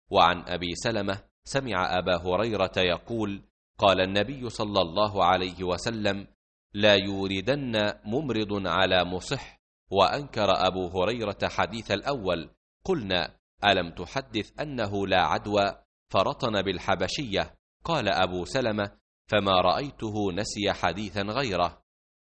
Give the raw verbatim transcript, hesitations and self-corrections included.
وعن أبي سلمة سمع أبا هريرة يقول: قال النبي صلى الله عليه وسلم: لا يوردن ممرض على مصح. وأنكر أبو هريرة حديث الأول. قلنا: ألم تحدث أنه لا عدوى فرطن بالحبشية؟ قال أبو سلمة: فما رأيته نسي حديثا غيره.